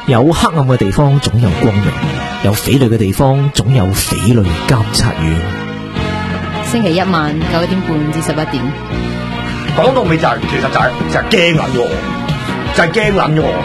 有黑暗嘅地方總有光明，有匪類嘅地方總有匪類監察院。 星期一晚9點半至11點。 講到尾就係，其實就係驚撚咗我，就係驚撚咗我。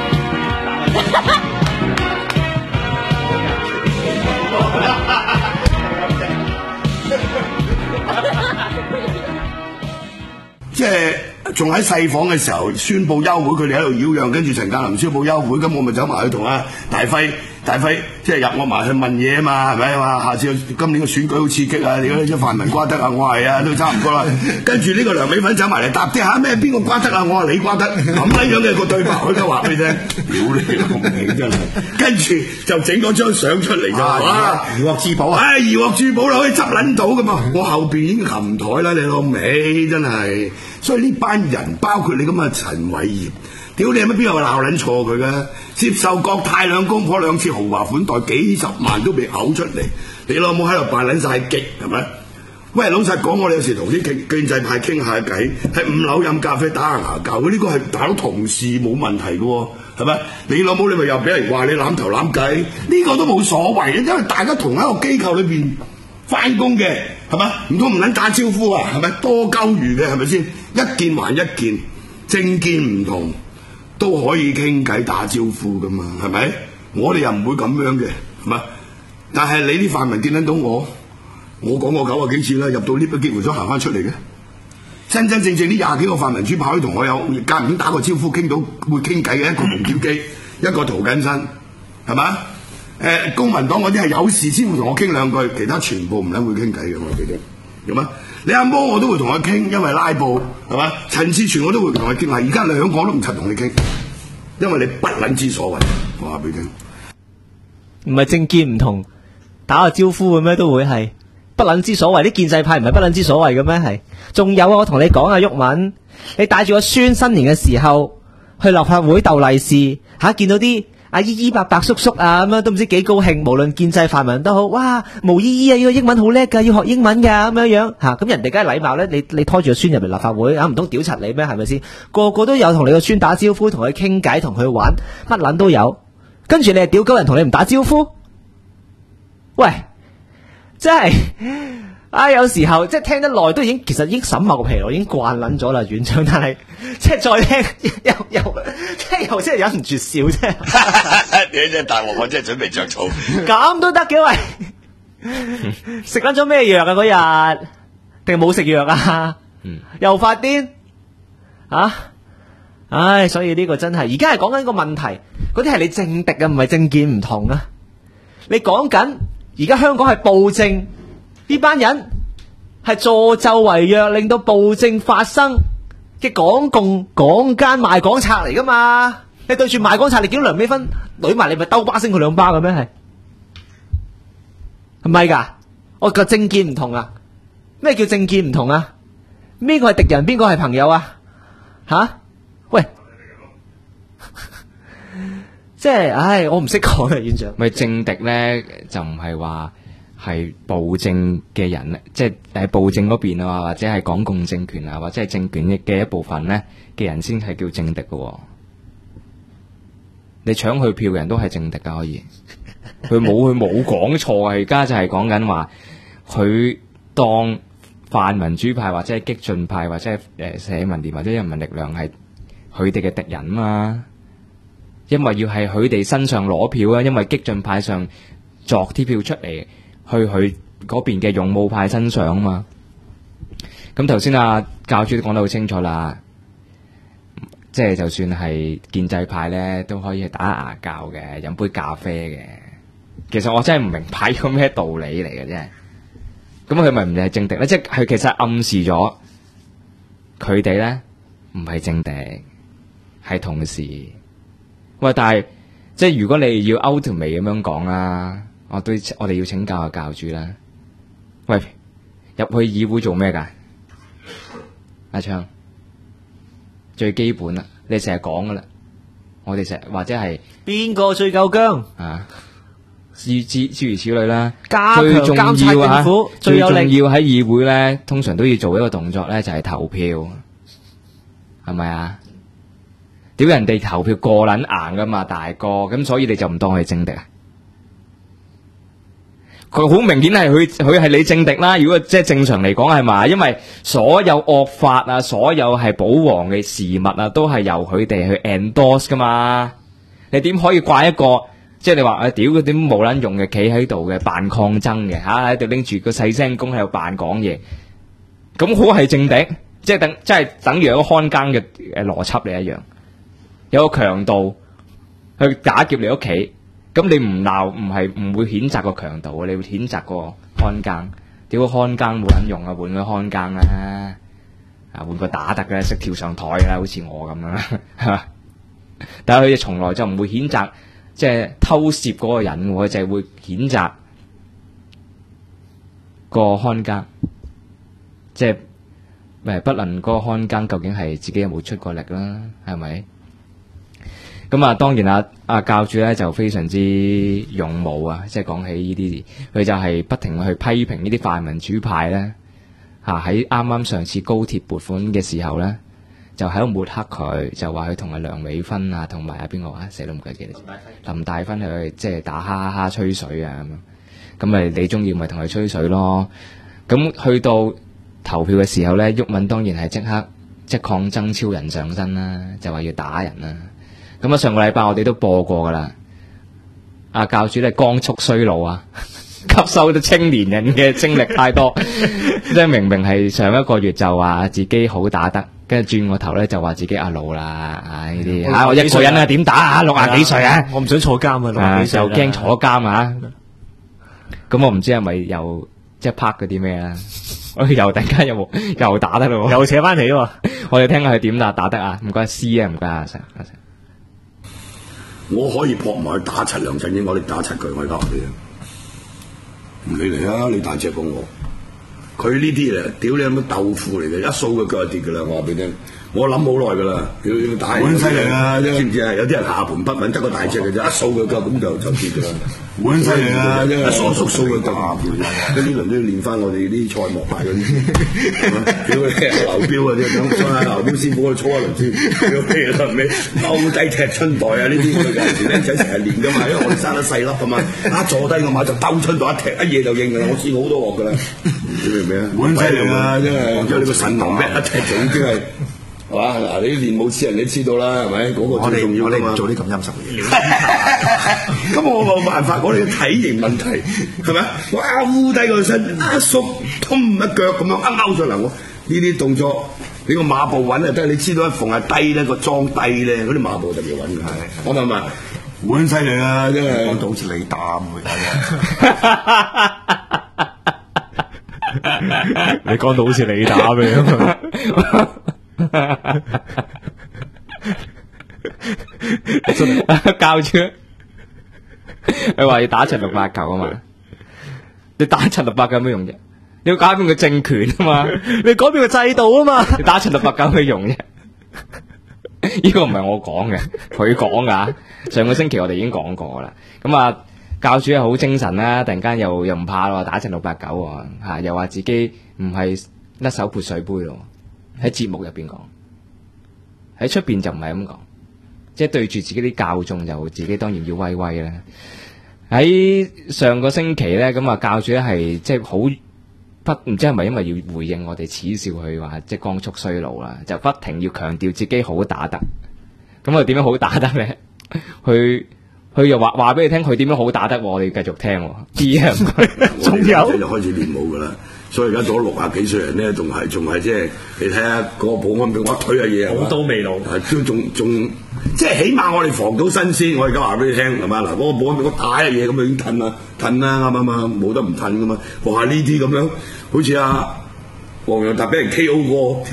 即係仲喺細房嘅時候宣佈休會，佢哋喺度擾攘，跟住陳鑑林宣佈休會，咁我咪走埋去同阿大輝即係入我埋去問嘢啊嘛，係咪啊？下次今年嘅選舉好刺激啊！你嗰啲泛民瓜得啊，我係啊，都差唔多啦。跟住呢個梁美芬走埋嚟答啲下咩？邊個瓜得啊？我話你瓜得，咁樣嘅個對白，我而家話俾你聽，屌你老味真係。跟住就整嗰張相出嚟就話怡獲至寶啊！怡獲至寶可以執撚到噶嘛？我後邊已經擒台啦，你老味真係。所以呢班人包括你咁嘅陳偉業。屌你有乜邊有鬧撚錯佢嘅？接受國泰兩公婆2次豪華款待，幾十萬都未嘔出嚟，你老母喺度扮撚晒激係咪？喂，老實講，我哋有時同啲建制派傾下偈，喺5樓飲咖啡打下牙鉸，呢個係大佬同事冇問題嘅喎，係咪？你老母你咪又俾人話你攬頭攬計，呢個都冇所謂嘅，因為大家同一個機構裏邊翻工嘅係咪？唔通唔撚打招呼啊？係咪多鳩餘嘅係咪先？一件還一件，政見唔同。都可以傾偈打招呼噶嘛，係咪？我哋又唔會咁樣嘅，係嘛？但係你啲泛民見得到我講過90幾次啦，入到 lift 都幾乎想行翻出嚟嘅。真真正正呢20幾個泛民主跑去同我有間唔中打個招呼，傾到會傾偈嘅，一個洪耀基，一個涂謹申，係嘛？公民黨嗰啲係有事先會同我傾兩句，其他全部唔撚會傾偈嘅，我記得，係嘛？你阿摩我都會同佢傾，因為拉布係嘛？陳志全我都會同佢傾下，而家2個都唔柒同你傾，因為你不撚之所謂，我話俾你聽。 唔係政見唔同，打個招呼嘅咩都會係不撚之所謂。啲建制派唔係不撚之所謂嘅咩？係仲有啊！我同你講啊，毓民，你帶住個孫新年嘅時候去立法會鬥利是嚇，見到啲阿姨姨伯伯叔叔啊咁樣都唔知幾高興，無論建制泛民都好，哇！毛姨姨啊，呢個英文好叻㗎，要學英文㗎咁樣嚇，咁人哋梗係禮貌咧，你拖住個孫入嚟立法會啊，唔通屌柒你咩？係咪先？個個都有同你個孫打招呼，同佢傾偈，同佢玩，乜撚都有。跟住你係屌鳩人同你唔打招呼，喂，真係有時候即係聽得耐都其實已經審默疲勞，已經慣撚咗啦，院長。但係即係再聽又真係忍唔住笑啫。 你真係大鑊，我真係準備着草。 咁都得嘅喂，食撚咗咩藥啊嗰日？定冇食藥啊？又發癲啊？唉，所以呢個真係而家係講緊個問題，嗰啲係你政敵啊，唔係政見唔同啊。你講緊而家香港係暴政，呢班人係助紂為虐，令到暴政發生嘅港共港奸賣港賊嚟噶嘛？你對住賣港賊，你見到梁美芬懟埋你，咪兜巴星佢2巴嘅咩？係咪噶？我個政見唔同啊！咩叫政見唔同啊？邊個係敵人，邊個係朋友啊？吓？喂，即係，唉，我唔識講啊，院長。 咪政敵咧，就唔係話係暴政嘅人咧，即係喺暴政嗰邊啊，或者係港共政權啊，或者係政權嘅一部分咧嘅人先係叫政敵嘅。你搶佢票嘅人都係政敵噶，可以。佢冇講錯啊！而家就係講緊話，佢當泛民主派或者係激進派或者係社民連或者人民力量係佢哋嘅敵人嘛，因為要係佢哋身上攞票啊，因為激進派上作啲票出嚟去佢嗰邊嘅勇武派身上啊嘛。咁頭先啊教主都講得好清楚啦，即係就算係建制派咧都可以打牙鉸嘅，飲杯咖啡嘅。其實我真係唔明白個咩道理嚟嘅啫。咁佢咪唔係政敵咧？即係佢其實暗示咗佢哋咧唔係政敵。係同事，喂！但係即係如果你要 ultimate 咁樣講啦，我哋要請教下教主啦。喂，入去議會做咩噶？阿昌，最基本啦，你成日講噶啦，我哋成日或者係邊個最夠薑啊？諸如此類啦。 加強監察政府， 最重要喺議會咧，通常都要做一個動作咧，就係投票，係咪啊？ 屌人哋投票過撚硬噶嘛，大哥，咁所以你就唔當佢係政敵啊？佢好明顯係佢係你政敵啦。如果即係正常嚟講係嘛，因為所有惡法啊，所有係保皇嘅事物啊，都係由佢哋去 endorse 噶嘛。你點可以怪一個即係你話屌佢點冇撚用嘅企喺度嘅扮抗爭嘅嚇，喺度拎住個細聲公喺度扮講嘢，咁好係政敵，即係等於有個看更嘅邏輯嚟一樣，有個強盜去打劫你屋企。咁你唔鬧，唔會譴責個強盜，你會譴責個看更。屌個看更冇撚用啊，換個看更啦，換個打得嘅，識跳上台啦，好似我咁樣，係嘛？但係佢哋從來就唔會譴責，即係偷竊嗰個人，我就係會譴責個看更，即係不論嗰個看更究竟係自己有冇出過力啦，係咪？咁啊，當然阿教主咧就非常之勇武啊！即係講起呢啲，佢就係不停去批評呢啲泛民主派咧，喺啱啱上次高鐵撥款嘅時候咧，就喺度抹黑佢，就話佢同阿梁美芬啊，同埋阿邊個啊，死都唔記得林大芬去即係打哈哈吹水啊咁咪你中意咪同佢吹水咯？咁去到投票嘅時候咧，毓民當然係即刻抗爭超人上身啦，就話要打人啦。咁啊，上個禮拜我哋都播過噶啦，阿教主咧光速衰老啊，吸收咗青年人嘅精力太多，即係明明係上一個月就話自己好打得，跟住轉個頭咧就話自己阿老啦，呢啲我一個人啊點打啊，60幾歲啊， 我唔想坐監啊，60幾歲就驚坐監啊，咁我唔知係咪又即係拍嗰啲咩啦，又突然間又打得咯， 又扯翻起喎， 我哋聽下佢點打得啊，唔該 C 啊，唔該阿 Sir。 我可以撲埋去打柒梁振英，我哋打柒佢，我而家話你啊，唔理你啊，你大隻過我，佢呢啲啊，屌你有乜豆腐嚟嘅，一掃個腳就跌噶啦，我話俾你聽，我諗好耐噶啦，要打，好犀利啊，知唔知啊？有啲人下盤不穩，得個大隻嘅啫，一掃個腳咁就跌噶啦，好犀利啊！一掃個腳，跟呢輪都要練翻我哋啲賽幕牌嗰啲，屌你劉標啊，啲咁，劉標師傅去操一輪先，屌你老味，踎低踢春袋啊！呢啲佢有時僆仔成日練噶嘛，因為我哋生得細粒噶嘛，一坐低個馬就兜春袋一踢，一嘢就應噶啦，我試過好多鑊噶啦，你明唔明啊？好犀利啊！真係，即係你個神童咩一踢就已經係。係嘛？嗱，你練武之人你知道啦，係咪？嗰個最重要㗎嘛。我哋唔做啲咁陰濕嘅嘢。咁我冇辦法，我哋嘅體型問題係咪？哇！烏低個身，一縮，通一腳咁樣一勾上嚟，我呢啲動作，你個馬步穩啊，得你知道一逢係低咧，個裝低咧，嗰啲馬步特別穩嘅。係，我明唔明？好犀利啊！真係講到好似你打咁嘅。 你講到好似你打咁樣。 教住佢話要打柒689啊嘛，你打柒689有咩用啫？你要改變個政權啊嘛， 你改變個制度啊嘛， 你打柒689有咩用啫？呢個唔係我講嘅，佢講噶。上個星期我哋已經講過啦。咁啊，教主係好精神啦，突然間又唔怕咯，打柒689吓，又話自己唔係甩手潑水杯咯。喺節目入邊講，喺出邊就唔係咁講，即係對住自己啲教眾就自己當然要威威啦。喺上個星期咧，咁啊教主咧係即係好唔知係咪因為要回應我哋恥笑佢話即係光速衰老啦，就不停要強調自己好打得。咁啊點樣好打得咧？佢又話俾你聽佢點樣好打得，我哋繼續聽。知啊， 仲有就開始練武噶啦。所以而家做咗60幾歲人咧，仲係即係你睇下嗰個保安俾我一推嘅嘢， 好刀未老， 都仲即係起碼我哋防到新鮮。我而家話俾你聽係嘛，嗱，嗰個保安俾我打嘅嘢咁就已經褪啦，啱唔啱？冇得唔褪噶嘛。哇！呢啲咁樣好似黃洋達俾人 K.O. 過，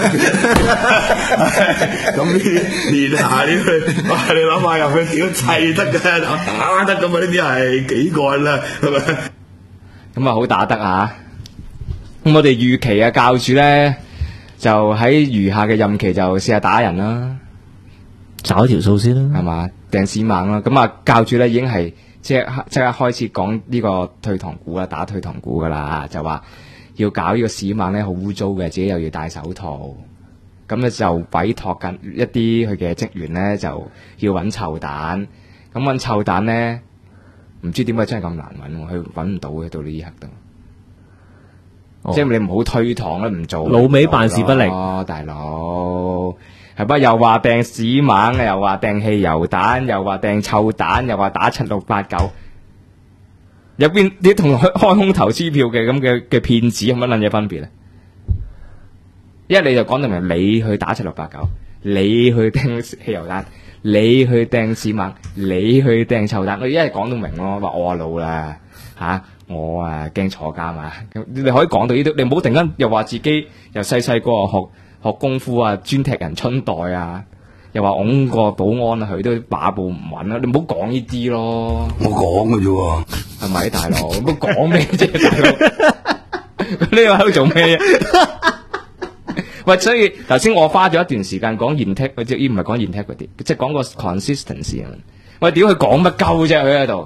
咁呢練下呢佢，哇！你諗下入去屌砌得嘅，打得咁啊！呢啲係幾個人啦，係咪？ 咁啊好打得啊！咁我哋預期教主咧就喺餘下嘅任期就試下打人啦， 找條數先啦， 係嘛？掟屎猛啦！咁啊教主咧已經係即刻開始講呢個退堂鼓啦，打退堂鼓噶啦，就話要搞呢個屎猛咧好污糟嘅，自己又要戴手套， 咁咧就委託緊一啲佢嘅職員咧，就要揾臭蛋。咁揾臭蛋咧，唔知點解真係咁難揾，佢揾唔到嘅到呢一刻都。即係你唔好推搪啦，唔做。 老尾辦事不力， 大佬係不？又話掟屎蜢，又話掟汽油彈，又話掟臭蛋，又話打7689。入邊你同開空頭支票嘅咁嘅騙子有乜撚嘢分別咧？一你就講到明，你去打7689，你去掟汽油彈，你去掟屎蜢，你去掟臭蛋。我一係講到明咯，話我老啦嚇，我驚坐監啊！咁你可以講到呢啲，你唔好突然間又話自己由細細個學功夫啊，專踢人春袋啊，又話擁個保安啊，佢都把步唔穩啊！你唔好講呢啲咯。 我講嘅啫喎， 係咪大佬？唔好講咩啫，大佬？你喺度做咩啊？喂，所以頭先我花咗一段時間講 intake， 即係唔係講 intake 嗰啲，即係講個 consistency 啊！喂，屌佢講乜鳩啫？佢喺度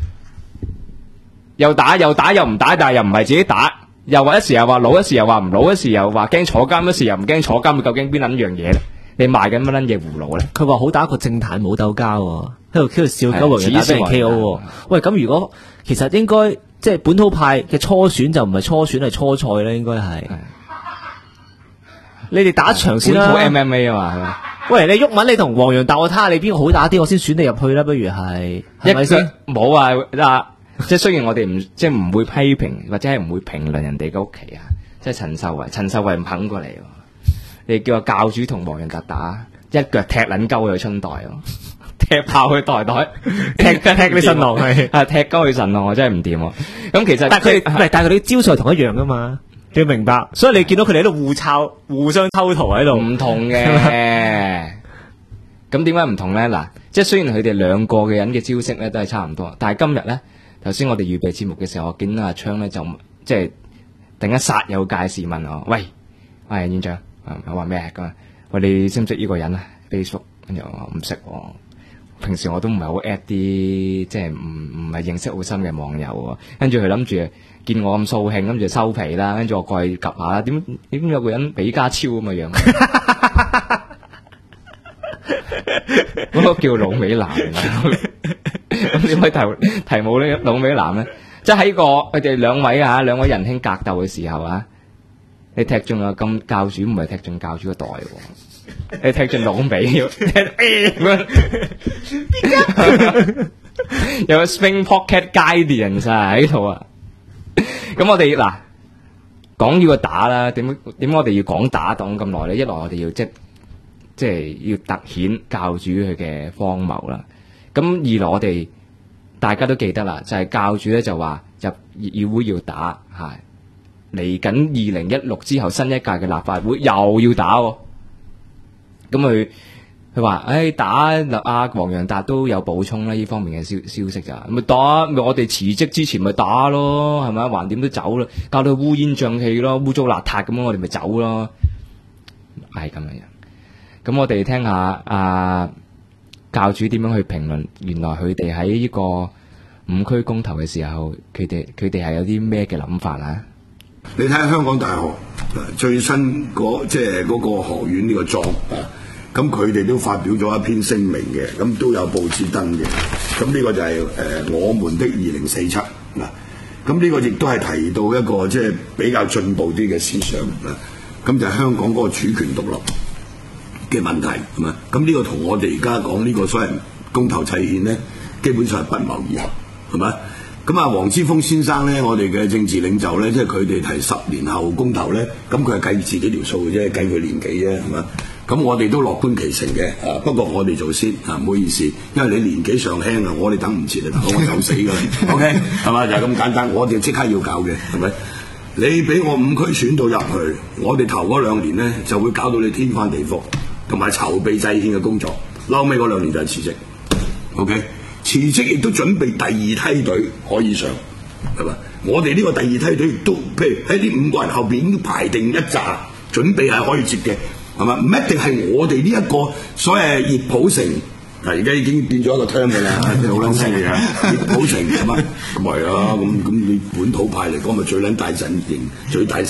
又打又唔打，但係又唔係自己打，又話一時又話老，一時又話唔老，一時又話驚坐監，一時又唔驚坐監，究竟邊撚樣嘢咧？你賣緊乜撚嘢葫蘆咧？ 佢話好打過政壇冇鬥交喎，喺度笑鳩黃洋達俾人 KO 喎。喂，咁如果其實應該即係本土派嘅初選就唔係初選係初賽咧，應該係。你哋打一場先啦。 本土 MMA 啊嘛，係咪？ 喂，你毓民，你同黃洋達，我睇下你邊個好打啲，我先選你入去啦。不如係咪先？ 冇啊嗱，即係雖然我哋唔會批評或者係唔會評論人哋嘅屋企啊，即係陳秀慧唔肯過嚟喎。你叫個教主同黃洋達打，一腳踢撚鳩佢春袋喎，踢爆佢袋，踢你神浪係踢鳩佢神浪，我真係唔掂喎。咁其實但係佢哋招數係同一樣噶嘛，你要明白。所以你見到佢哋喺度互相抽圖喺度， 唔同嘅。咁點解唔同咧？嗱，即係雖然佢哋兩個嘅人嘅招式咧都係差唔多，但係今日咧，頭先我哋預備節目嘅時候，我見到阿昌咧就即係突然間煞有介事問我：喂，院長。我話咩咁啊？喂，你識唔識呢個人啊 ？Facebook 跟住我話唔識，平時我都唔係好 at 啲即係唔係認識好深嘅網友喎。跟住佢諗住見我咁掃興，跟住收皮啦。跟住我過去及下啦。點有個人比家超咁嘅樣？嗰個叫老美男。咁點解題目呢？老美男咧，即係喺佢哋兩位仁兄格鬥嘅時候啊！你踢中啊！咁教主唔係踢中教主個袋喎，你踢中老尾，有個 Spring Pocket Guardians 啊喺度啊！咁我哋嗱講呢個打啦，點我哋要講打擋咁耐咧？一來我哋要即係要突顯教主佢嘅荒謬啦。咁二來我哋大家都記得啦，就係教主咧就話入議會要打係。嚟緊2016之後新一屆嘅立法會又要打喎，咁佢話打黃洋達都有補充啦，呢方面嘅消息咋，咪打咪我哋辭職之前咪打咯，係咪？橫掂都走啦，搞到烏煙瘴氣咯，污糟邋遢咁樣，我哋咪走咯，係咁樣。咁我哋聽下教主點樣去評論，原來佢哋喺呢個5區公投嘅時候，佢哋係有啲咩嘅諗法啊？ 你睇下香港大學最新即係嗰個學院呢個莊啊，咁佢哋都發表咗一篇聲明嘅，咁都有報紙登嘅。咁呢個就係我們的2047嗱，咁呢個亦都係提到一個即係比較進步啲嘅思想啊。咁就係香港嗰個主權獨立嘅問題係嘛？咁呢個同我哋而家講呢個所謂公投砌憲咧，基本上係不謀而合係嘛？咁啊，黃之鋒先生咧，我哋嘅政治領袖咧，即係佢哋提10年後公投咧，咁佢係計自己條數嘅啫，計佢年紀啫，係嘛？咁我哋都樂觀其成嘅，不過我哋做先唔好意思，因為你年紀尚輕啊，我哋等唔切啊，我就死㗎啦，OK 係嘛？就係咁簡單，我哋即刻要搞嘅係咪？你俾我5區選到入去，我哋頭嗰2年咧就會搞到你天翻地覆，同埋籌備制憲嘅工作，後尾嗰2年就係辭職 ，OK。辭職亦都準備第2梯隊可以上，係嘛？我哋呢個第2梯隊亦都，譬如喺呢5個人後邊已經排定一紮，準備係可以接嘅，係嘛？唔一定係我哋呢一個所謂熱普城，而家已經變咗一個 term 嘅啦，好撚犀利啊！熱普城係嘛？咁係啊，咁你本土派嚟講咪最撚大陣營、最大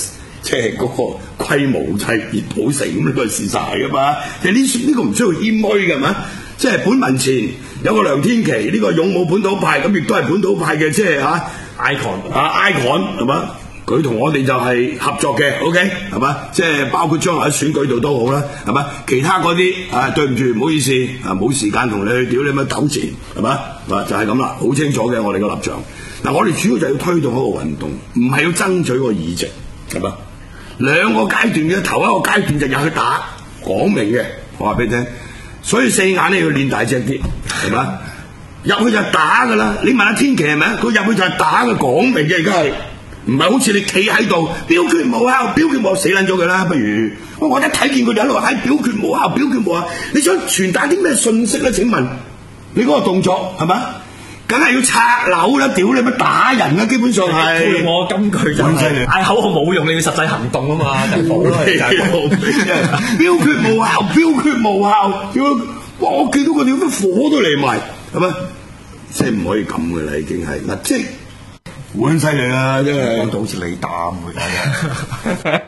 即係嗰個規模就係熱普城咁呢個係事實嚟噶嘛？即係呢個唔需要謙虛嘅係嘛？即係本民前有個梁天琦，呢個勇武本土派，咁亦都係本土派嘅即係icon 係嘛？佢同我哋就係合作嘅 ，OK 係嘛？即係包括將來喺選舉度都好啦，係嘛？其他嗰啲對唔住唔好意思冇時間同你去屌你乜糾纏係嘛？就係咁啦，好清楚嘅我哋個立場。嗱，我哋主要就要推動一個運動，唔係要爭取個議席係嘛？兩個階段嘅，頭一個階段就入去打，講明嘅，我話俾你聽。所以四眼咧要練大隻啲，係嘛？入去就打噶啦。你問下天琦係咪啊？佢入去就係打嘅，講明嘅而家係。唔係好似你企喺度表決無效，表決無效死撚咗佢啦！不如我一睇見佢哋喺度喺表決無效，表決無效，你想傳達啲咩信息咧？請問你嗰個動作係嘛？梗係要拆樓啦！屌你乜打人啊！基本上係我金句就係嗌口號冇用，你要實際行動啊嘛！就冇啦， 表決無效，表決無效，我見到佢哋啲火都嚟埋，係咪？即係唔可以咁嘅啦，已經係嗱，即係。好撚犀利啦！真係講到好似你擔佢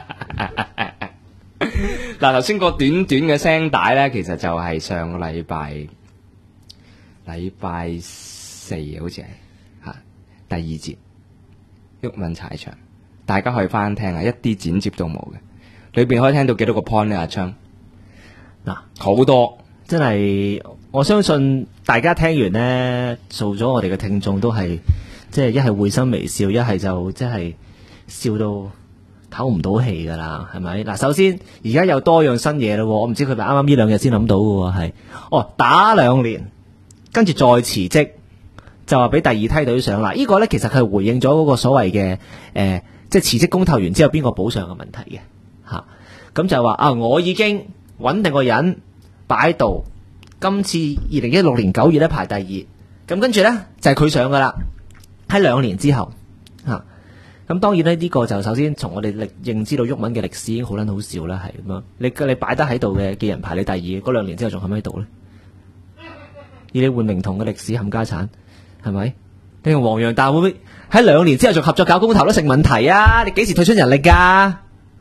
嗱，頭先個短短嘅聲帶咧，其實就係上個禮拜四好似係第二節毓民踩場，大家可以翻聽一啲剪接都冇嘅，裏邊可以聽到幾多個 point 咧？阿昌嗱，好多真係，我相信大家聽完呢，做咗我哋嘅聽眾都係。即係一係會心微笑，一係就即係笑到唞唔到氣噶啦，係咪？嗱，首先而家有多樣新嘢咯，我唔知佢咪啱啱呢兩日先諗到嘅係，打2年，跟住再辭職，就話俾第二梯隊上啦。呢個呢，其實佢係回應咗嗰個所謂嘅即係辭職公投完之後邊個補上嘅問題嘅嚇。咁就話我已經揾定個人擺喺度，今次2016年9月咧排第2，咁跟住呢，就係佢上噶啦。喺2年之後，咁當然呢個就首先從我哋認知到毓民嘅歷史已經好撚好笑啦，係咁樣。你擺得喺度嘅人排你第2，嗰2年之後仲喺唔喺度咧？以你換靈童嘅歷史冚家產，係咪？你同黃洋達會唔會喺2年之後仲合作搞公投都成問題啊？你幾時退出人力㗎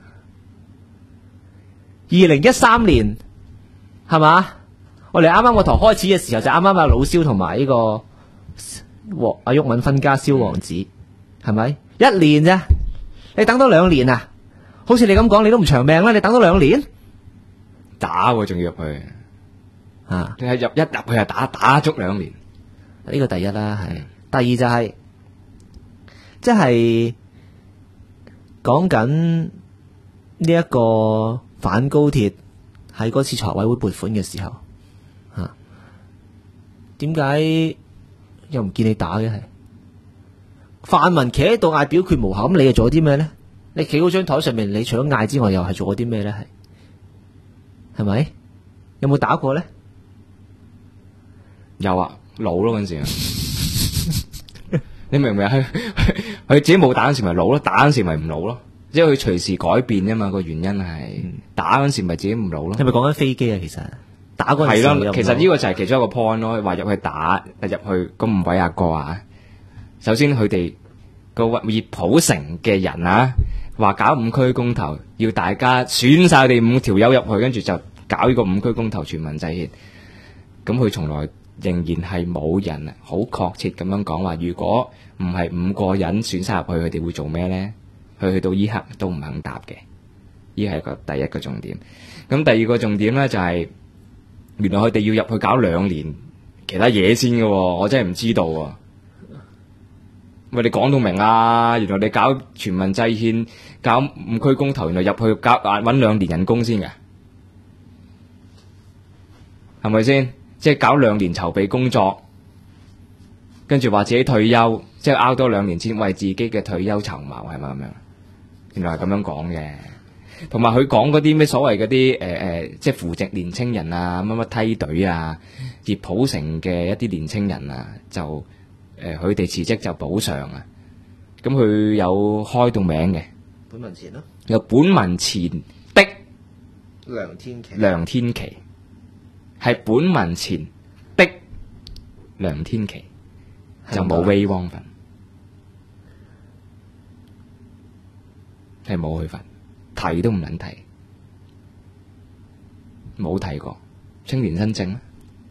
？2013年係嘛？我哋啱啱個台開始嘅時候就啱啱老蕭同埋呢個。阿毓民分家燒王子係咪1年啫？你等多2年啊？好似你咁講，你都唔長命啦！你等多2年打喎，仲要入去你係入去係打足2年。 呢個第一啦，係第二就係即係講緊呢一個反高鐵喺嗰次財委會撥款嘅時候點解？又唔見你打嘅係泛民企喺度嗌表決無效，咁你又做咗啲咩咧？你企嗰張台上面，你除咗嗌之外，又係做咗啲咩咧？係咪？有冇打過咧？ 有啊，老咯嗰陣時你明唔明啊？佢自己冇打嗰時咪老咯，打嗰時咪唔老咯，即係佢隨時改變啫嘛。個原因係打嗰時咪自己唔老咯。 係咪講緊飛機啊？其實打嗰陣時係咯，其實呢個就係其中一個 point 咯。話入去打入去嗰5位阿哥啊，首先佢哋個熱普城嘅人啊，話搞5區公投，要大家選晒佢哋5條友入去，跟住就搞呢個5區公投全民制憲。咁佢從來仍然係冇人好確切咁樣講話，如果唔係5個人選晒入去，佢哋會做咩呢？佢去到依刻都唔肯答嘅。呢係第一個重點。咁第二個重點呢，就係原來佢哋要入去搞2年其他嘢先嘅，我真係唔知道喎。喂，你講到明啊！原來你搞全民制憲、搞5區公投，原來入去搞搵2年人工先嘅，係咪先？即係搞2年籌備工作，跟住話自己退休，即係拗多2年先為自己嘅退休籌謀，係咪咁樣？原來係咁樣講嘅。同埋佢講嗰啲咩所謂嗰啲即係扶植年青人啊，乜乜梯隊啊，熱普城嘅一啲年青人啊，就佢哋辭職就補償啊。咁佢有開到名嘅， 本民前咯， 有本民前的梁天琦， 梁天琦係本民前的梁天琦，就冇威汪份。 係冇去罰，提都唔撚提，冇提過青年新政。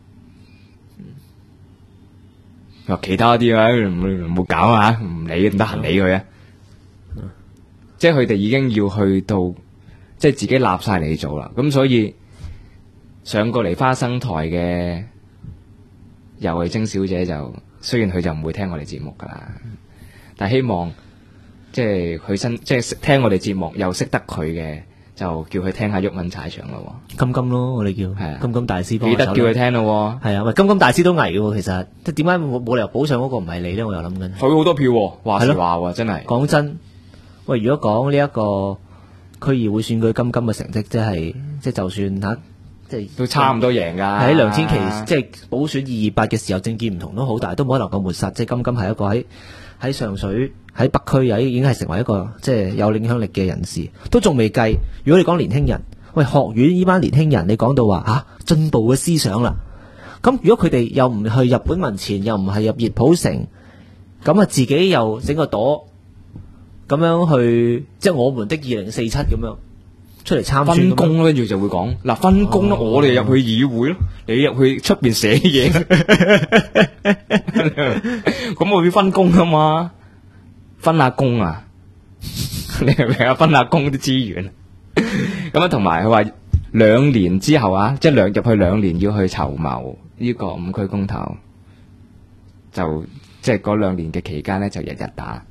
話其他啲啊，唔好搞啊，唔理唔得閒理佢啊。即係佢哋已經要去到，即係自己立晒嚟做啦。咁所以上過嚟花生台嘅游蕙禎小姐就，雖然佢就唔會聽我哋節目噶啦，但係希望即係佢即係聽我哋節目又識得佢嘅，就叫佢聽下毓民踩場咯。 金金咯，我哋叫係啊金金大師幫記得叫佢聽咯。 係啊，喂，金金大師都危嘅喎，其實即係點解冇理由補上嗰個唔係你咧？我又諗緊。 佢好多票喎，話時話喎，真係。 講真，喂，如果講呢一個區議會選舉金金嘅成績，即係就算嚇，即係都差唔多贏㗎。 喺梁天琦即係補選228嘅時候，政見唔同都好，但係都冇可能夠抹殺。即係金金係一個喺上水喺北區已經係成為一個即係有影響力嘅人士，都仲未計。如果你講年輕人，喂，學院呢班年輕人，你講到話進步嘅思想啦，咁如果佢哋又唔去日本民前，又唔係入熱普城，咁啊自己又整個朵咁樣去，即係我們的2047咁樣出嚟參選分工咯，跟住就會講嗱分工咯，我哋入去議會咯，你入去出邊寫嘢，咁我要分工啊嘛，分下工啊，你明唔明啊？分下工啲資源，咁啊同埋佢話2年之後啊，即係入去2年要去籌謀呢個5區公投，就即係嗰2年嘅期間咧就日日打，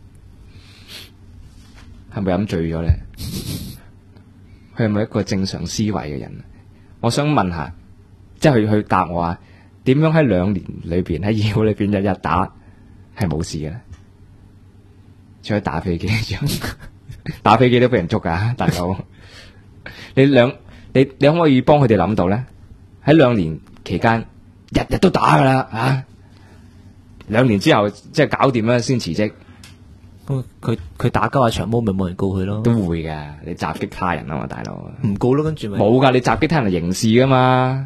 係咪飲醉咗咧？佢係咪一個正常思維嘅人？我想問下，即係佢答我啊，點樣喺2年裏邊喺議會裏邊日日打係冇事嘅咧？除咗打飛機之外，打飛機都俾人捉噶，大佬。你可唔可以幫佢哋諗到咧？喺2年期間日日都打噶啦啊！2年之後即係搞掂啦，先辭職。 佢打交下長毛，咪冇人告佢咯？ 都會噶，你襲擊他人啊嘛，大佬。 唔告咯，跟住咪冇噶，你襲擊他人係刑事噶嘛。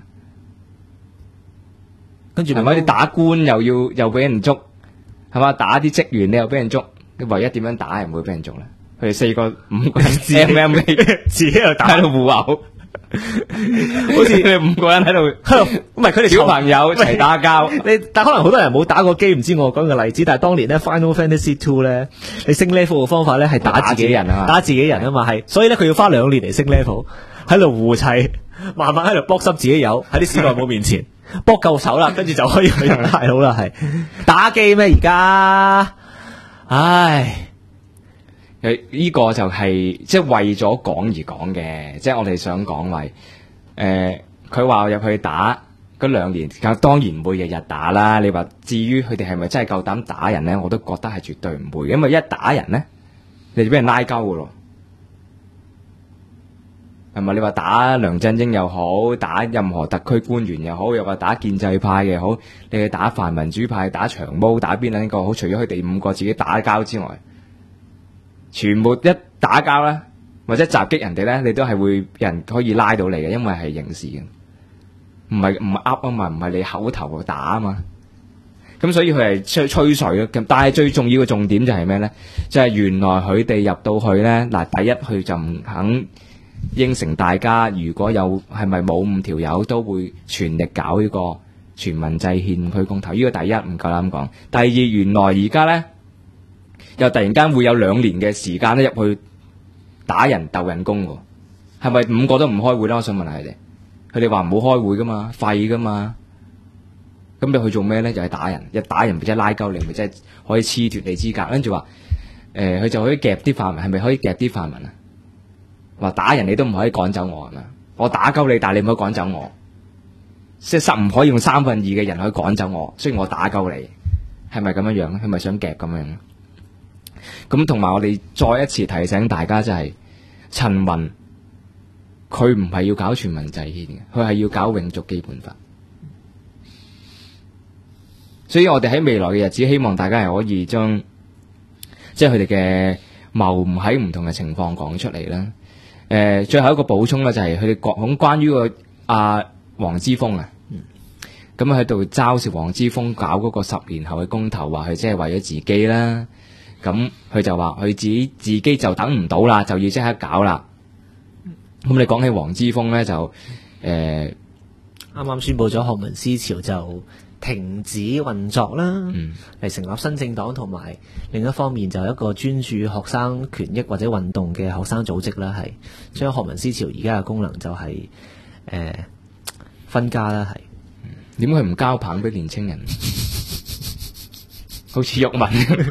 跟住係咪？你打官又俾人捉，係嘛？打啲職員你又俾人捉，你唯一點樣打係唔會俾人捉咧？佢哋4個5個人 MMA 自己又打喺度互毆，好似你5個人喺度， 唔係佢哋小朋友一齊打交。 但可能好多人冇打過機，唔知我講嘅例子。但係當年咧 Final Fantasy 2咧，你升 level 嘅方法咧係打自己人啊嘛，打自己人啊嘛係，所以咧佢要花2年嚟升 level，喺度互砌，慢慢喺度搏濕自己友喺啲史萊姆面前搏夠手啦，跟住就可以去大佬啦，係打機咩而家？唉。 呢個就係即係為咗講而講嘅，即係我哋想講為佢話入去打嗰2年，當然唔會日日打啦。你話至於佢哋係咪真係夠膽打人咧？我都覺得係絕對唔會，因為一打人咧，你就俾人拉鳩噶咯，係咪？你話打梁振英又好，打任何特區官員又好，又話打建制派嘅好，你去打泛民主派、打長毛、打邊撚個好，除咗佢哋5個自己打交之外，全部一打交咧，或者襲擊人哋咧，你都係會有人可以拉到你嘅，因為係刑事嘅，唔係噏啊嘛，唔係你口頭打啊嘛。咁所以佢係吹水咯。但係最重要嘅重點就係咩咧？就係原來佢哋入到去咧，嗱，第一佢就唔肯應承大家，如果有係咪冇5條友都會全力搞呢個全民制憲5區公投。呢個第一唔夠膽講。第二，原來而家咧，又突然間會有2年嘅時間咧入去打人鬥人工喎，係咪5個都唔開會咧？我想問下佢哋話唔好開會噶嘛，廢噶嘛，咁你去做咩咧？就係打人，一打人咪即係拉鳩你，咪即係可以褫奪你資格。跟住話佢就可以夾啲泛民，係咪可以夾啲泛民啊？話打人你都唔可以趕走我係咪？我打鳩你，但係你唔可以趕走我，即係唔可以用2/3嘅人去趕走我，雖然我打鳩你，係咪咁樣樣？係咪想夾咁樣？咁同埋我哋再一次提醒大家，就係陳雲佢唔係要搞全民制憲嘅，佢係要搞永續基本法。所以我哋喺未來嘅日子，希望大家係可以將即係佢哋嘅謀喺唔同嘅情況講出嚟啦。最後一個補充咧，就係佢哋講關於個黃之鋒啊，咁喺度嘲笑黃之鋒搞嗰個10年後嘅公投，話佢即係為咗自己啦。 咁佢就話佢自己就等唔到啦，就要即刻搞啦。咁你講起黃之鋒咧，就啱啱宣布咗學民思潮就停止運作啦，嚟成立新政黨，同埋另一方面就一個專注學生權益或者運動嘅學生組織啦，係將學民思潮而家嘅功能就係分家啦，係點解佢唔交棒俾年青人？好似毓民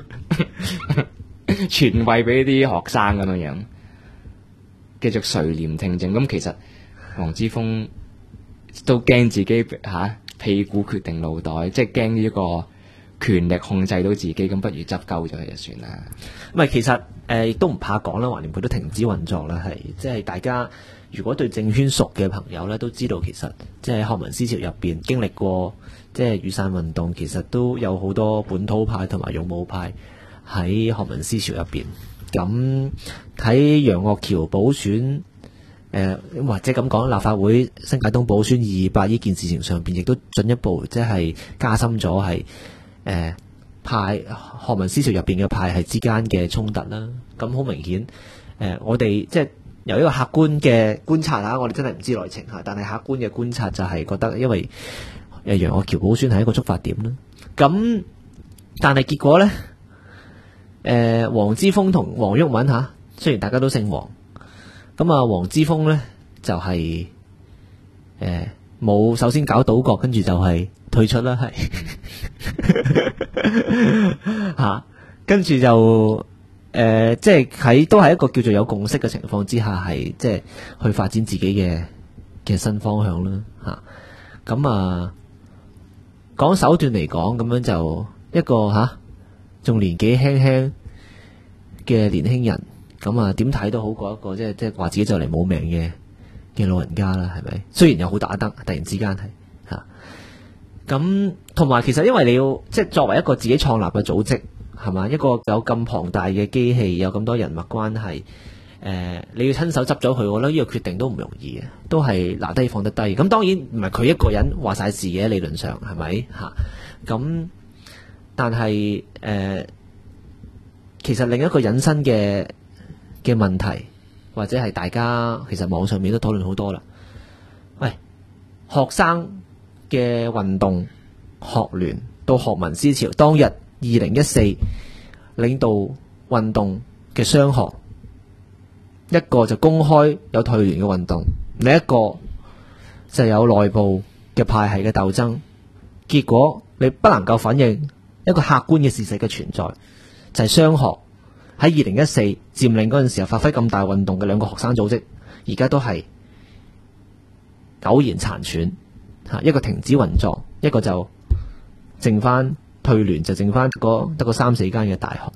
傳位俾啲學生咁樣樣，繼續垂簾聽政。咁其實黃之鋒都驚自己屁股決定腦袋，即係驚呢個權力控制到自己，咁不如執鳩咗佢就算啦。 唔係，其實亦都唔怕講啦，橫掂佢都停止運作啦，係即係大家如果對政圈熟嘅朋友咧，都知道其實即係學民思潮入邊經歷過即係雨傘運動，其實都有好多本土派同埋勇武派喺學民思潮入邊。咁喺楊岳橋補選，或者咁講，立法會新界東補選228呢件事情上邊，亦都進一步即係加深咗係派學民思潮入邊嘅派系之間嘅衝突啦。咁好明顯，我哋即係由一個客觀嘅觀察下，我哋真係唔知內情嚇，但係客觀嘅觀察就係覺得，因為楊岳橋補選係一個觸發點啦。咁但係結果咧，黃之鋒同黃毓民嚇，雖然大家都姓黃，咁啊黃之鋒咧就係冇首先搞倒閣，跟住就係退出啦，係嚇，跟住就即係喺都係一個叫做有共識嘅情況之下，係即係去發展自己嘅新方向啦嚇。咁講手段嚟講，咁樣就一個仲年紀輕輕嘅年輕人，咁點睇都好過一個即係話自己就嚟冇命嘅老人家啦，係咪？雖然又好打得，突然之間係嚇。咁同埋其實因為你要即係作為一個自己創立嘅組織，係嘛，一個有咁龐大嘅機器，有咁多人脈關係，你要親手執咗佢，我覺得呢個決定都唔容易嘅，都係拿低放得低。咁當然唔係佢一個人話晒事嘅，理論上係咪嚇？咁但係其實另一個引申嘅問題，或者係大家其實網上面都討論好多啦。喂，學生嘅運動學聯到學民思潮當日2014領導運動嘅雙學，一個就公開有退聯嘅運動，另一個就有內部嘅派系嘅鬥爭。結果你不能夠否認一個客觀嘅事實嘅存在，就係雙學喺2014佔領嗰陣時候發揮咁大運動嘅兩個學生組織，而家都係苟延殘喘，一個停止運作，一個就剩翻退聯，就剩翻得個3-4間嘅大學。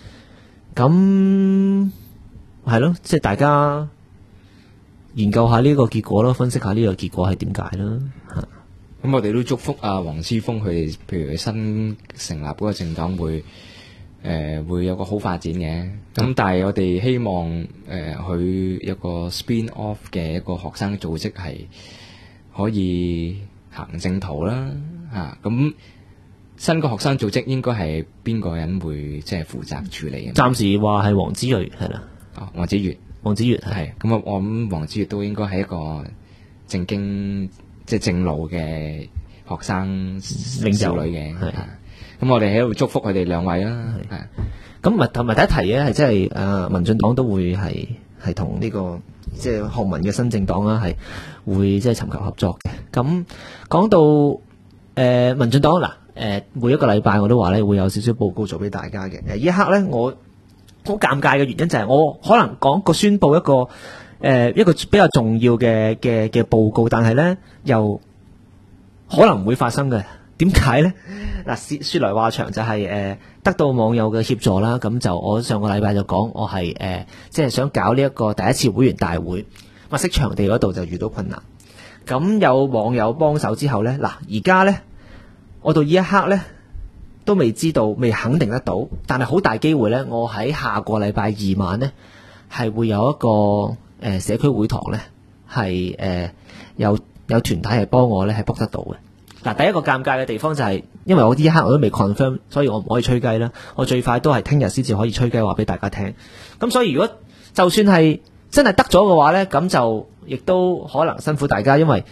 咁係咯，即係大家研究下呢個結果咯，分析下呢個結果係點解啦。 咁我哋都祝福黃之鋒佢哋，譬如佢新成立嗰個政黨會有個好發展嘅。咁但係我哋希望佢有個 spin off 嘅一個學生組織係可以行正途啦。咁新個學生組織應該係邊個人會即係負責處理嘅？ 暫時話係黃子睿係啦。 黃子悅係。咁我諗黃子悅都應該係一個正經即係正路嘅學生領袖女嘅。咁我哋喺度祝福佢哋兩位啦。咁同埋第一提咧，係即係民進黨都會係同呢個即係學民嘅新政黨啦，係會即係尋求合作嘅。咁講到民進黨嗱，每一個禮拜我都話咧會有少少報告做俾大家嘅。呢一刻咧，我好尷尬嘅原因就係我可能講個宣佈一個比較重要嘅報告，但係咧又可能唔會發生嘅。點解咧？嗱，說來話長，就係得到網友嘅協助啦。咁就我上個禮拜就講，我係即係想搞呢一個第一次會員大會，物色場地嗰度就遇到困難。咁有網友幫手之後咧，嗱，而家咧我到呢一刻咧都未知道，未肯定得到，但係好大機會咧，我喺下個禮拜2晚咧係會有一個社區會堂咧，係有團體係幫我咧係 book 得到嘅。嗱，第一個尷尬嘅地方就係因為我呢一刻我都未 confirm，所以我唔可以吹雞啦。我最快都係聽日先至可以吹雞話俾大家聽。咁所以如果就算係真係得咗嘅話呢，咁就亦都可能辛苦大家，因為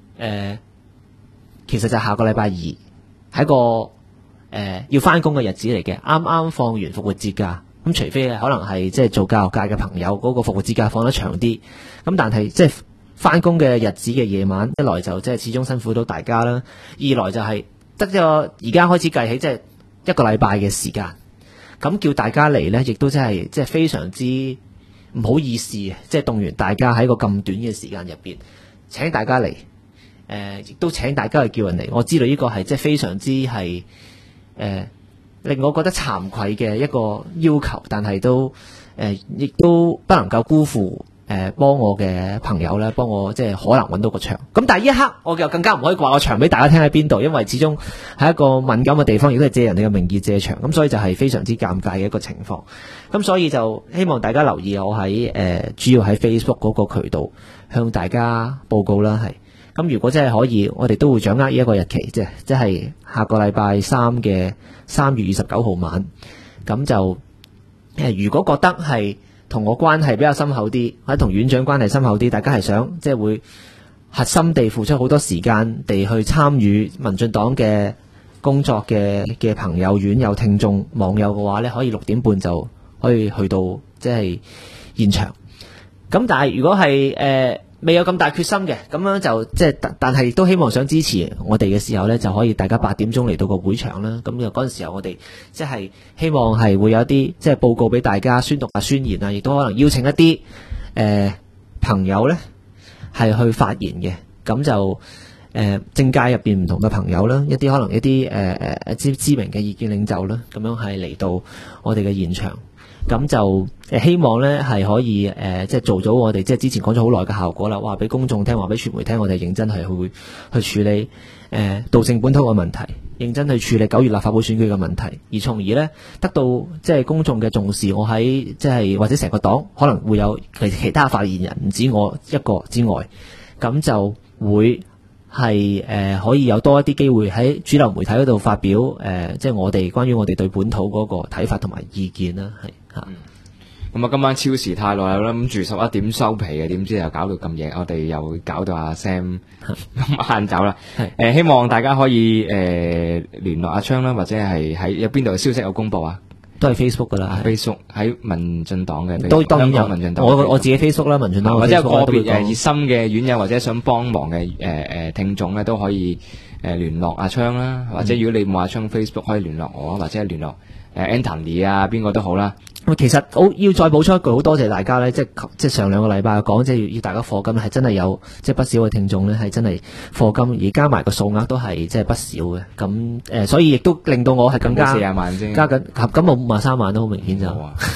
其實就係下個禮拜二係一個要翻工嘅日子嚟嘅，啱啱放完復活節假。咁除非可能係即係做教育界嘅朋友嗰個復活節假放得長啲，咁但係即係翻工嘅日子嘅夜晚，一來就即係始終辛苦到大家啦，二來就係得咗而家開始計起即係一個禮拜嘅時間，咁叫大家嚟呢，亦都真係即係非常之唔好意思嘅，即係動員大家喺個咁短嘅時間入邊請大家嚟，亦都請大家去叫人嚟。我知道呢個係即係非常之係令我覺得慚愧嘅一個要求，但係都亦都不能夠辜負幫我嘅朋友咧，幫我即係可能揾到個場。咁但係呢一刻我又更加唔可以話個場俾大家聽喺邊度，因為始終係一個敏感嘅地方，亦都係借人哋嘅名義借場，咁所以就係非常之尷尬嘅一個情況。咁所以就希望大家留意我喺主要喺 Facebook 嗰個渠道向大家報告啦，係。咁如果真係可以，我哋都會掌握呢一個日期，即係下個禮拜三嘅3月29號晚。咁就如果覺得係同我關係比較深厚啲，或者同院長關係深厚啲，大家係想即係會核心地付出好多時間地去參與民進黨嘅工作嘅朋友、院友、聽眾、網友嘅話呢，可以6點半就可以去到即係現場。咁但係如果係未有咁大決心嘅，咁樣就即係，但係都希望想支持我哋嘅時候呢，就可以大家8點鐘嚟到個會場啦。咁就嗰陣時候，我哋即係希望係會有啲即係報告俾大家，宣讀啊、宣言啊，亦都可能邀請一啲朋友呢係去發言嘅。咁就政界入邊唔同嘅朋友啦，一啲可能一啲知名嘅意見領袖啦，咁樣係嚟到我哋嘅現場。咁就希望呢係可以即係做咗我哋即係之前講咗好耐嘅效果啦，話俾公眾聽，話俾傳媒聽，我哋認真係會去處理道政本土嘅問題，認真去處理9月立法會選舉嘅問題，而從而呢得到即係公眾嘅重視。我喺即係或者成個黨可能會有其他發言人，唔止我一個之外，咁就會係可以有多一啲機會喺主流媒體嗰度發表即係我哋關於我哋對本土嗰個睇法同埋意見啦，係吓。 咁啊，今晚超時太耐啦，諗住11點收皮嘅，點知又搞到咁夜，我哋又搞到阿 Sam 咁晏走啦。希望大家可以聯絡阿昌啦，或者係喺有邊度嘅消息有公布啊？ 都係 Facebook 噶啦 ，Facebook 喺民進黨嘅， 都當然有民進黨我自己 Facebook 啦，民進黨或者有個別熱心嘅院友或者想幫忙嘅聽眾咧，都可以聯絡阿昌啦，或者如果你冇阿昌 Facebook 可以聯絡我，或者係聯絡Anthony 啊，邊個都好啦。 其實要再補充一句，好多謝大家咧，即係上2個禮拜講，即係要大家課金係真係有，即係不少嘅聽眾咧係真係課金，而加埋個數額都係即係不少嘅。咁所以亦都令到我係更加 40萬先加緊，咁我53萬都好明顯就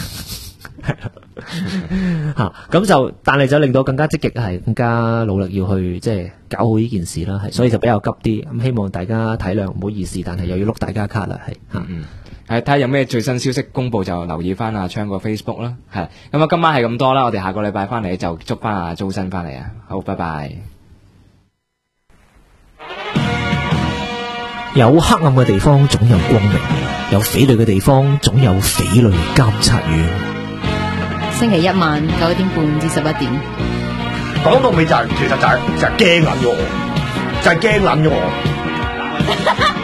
吓，咁就但係就令到更加積極，係更加努力要去即係搞好呢件事啦。係，所以就比較急啲。咁希望大家體諒，唔好意思，但係又要碌大家卡啦，係吓。 睇下有咩最新消息公布就留意翻阿昌個 Facebook 啦。係咁啊，今晚係咁多啦，我哋下個禮拜翻嚟就捉翻阿周生翻嚟啊。好，拜拜。 有黑暗嘅地方總有光明，有匪類嘅地方總有匪類監察院。 星期一晚9點半至11點。 講到尾就係其實就係驚撚咗我，就係驚撚咗我。